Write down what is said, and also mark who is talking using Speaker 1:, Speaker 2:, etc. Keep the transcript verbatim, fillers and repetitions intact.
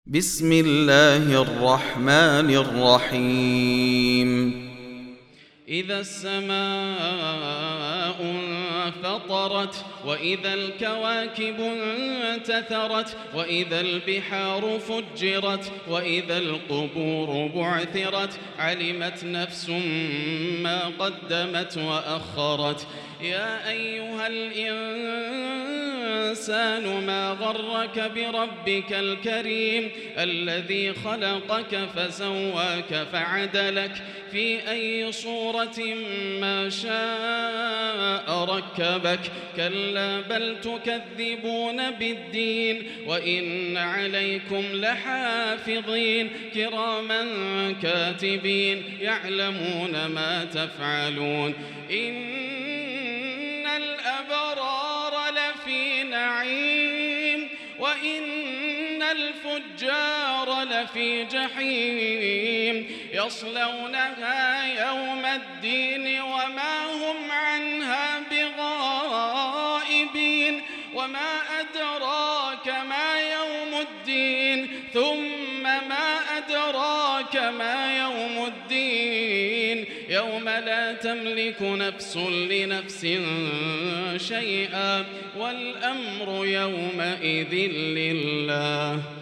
Speaker 1: بسم الله الرحمن الرحيم
Speaker 2: إذا السماء انفطرت وإذا الكواكب انتثرت وإذا البحار فجرت وإذا القبور بعثرت علمت نفس ما قدمت وأخرت يا أيها الإنسان ما غرك بربك الكريم الذي خلقك فسواك فعدلك في أي صورة ما شاء ركبك كلا بل تكذبون بالدين وإن عليكم لحافظين كراما كاتبين يعلمون ما تفعلون إن الأبرار لفي نعيم وإن الفجار لفي جحيم يصلونها يوم الدين وما هم عنها بغائبين وما أدراك ما يوم الدين ثم ما أدراك ما يوم الدين يوم لا تملك نفس لنفس شيئا والأمر يومئذ لله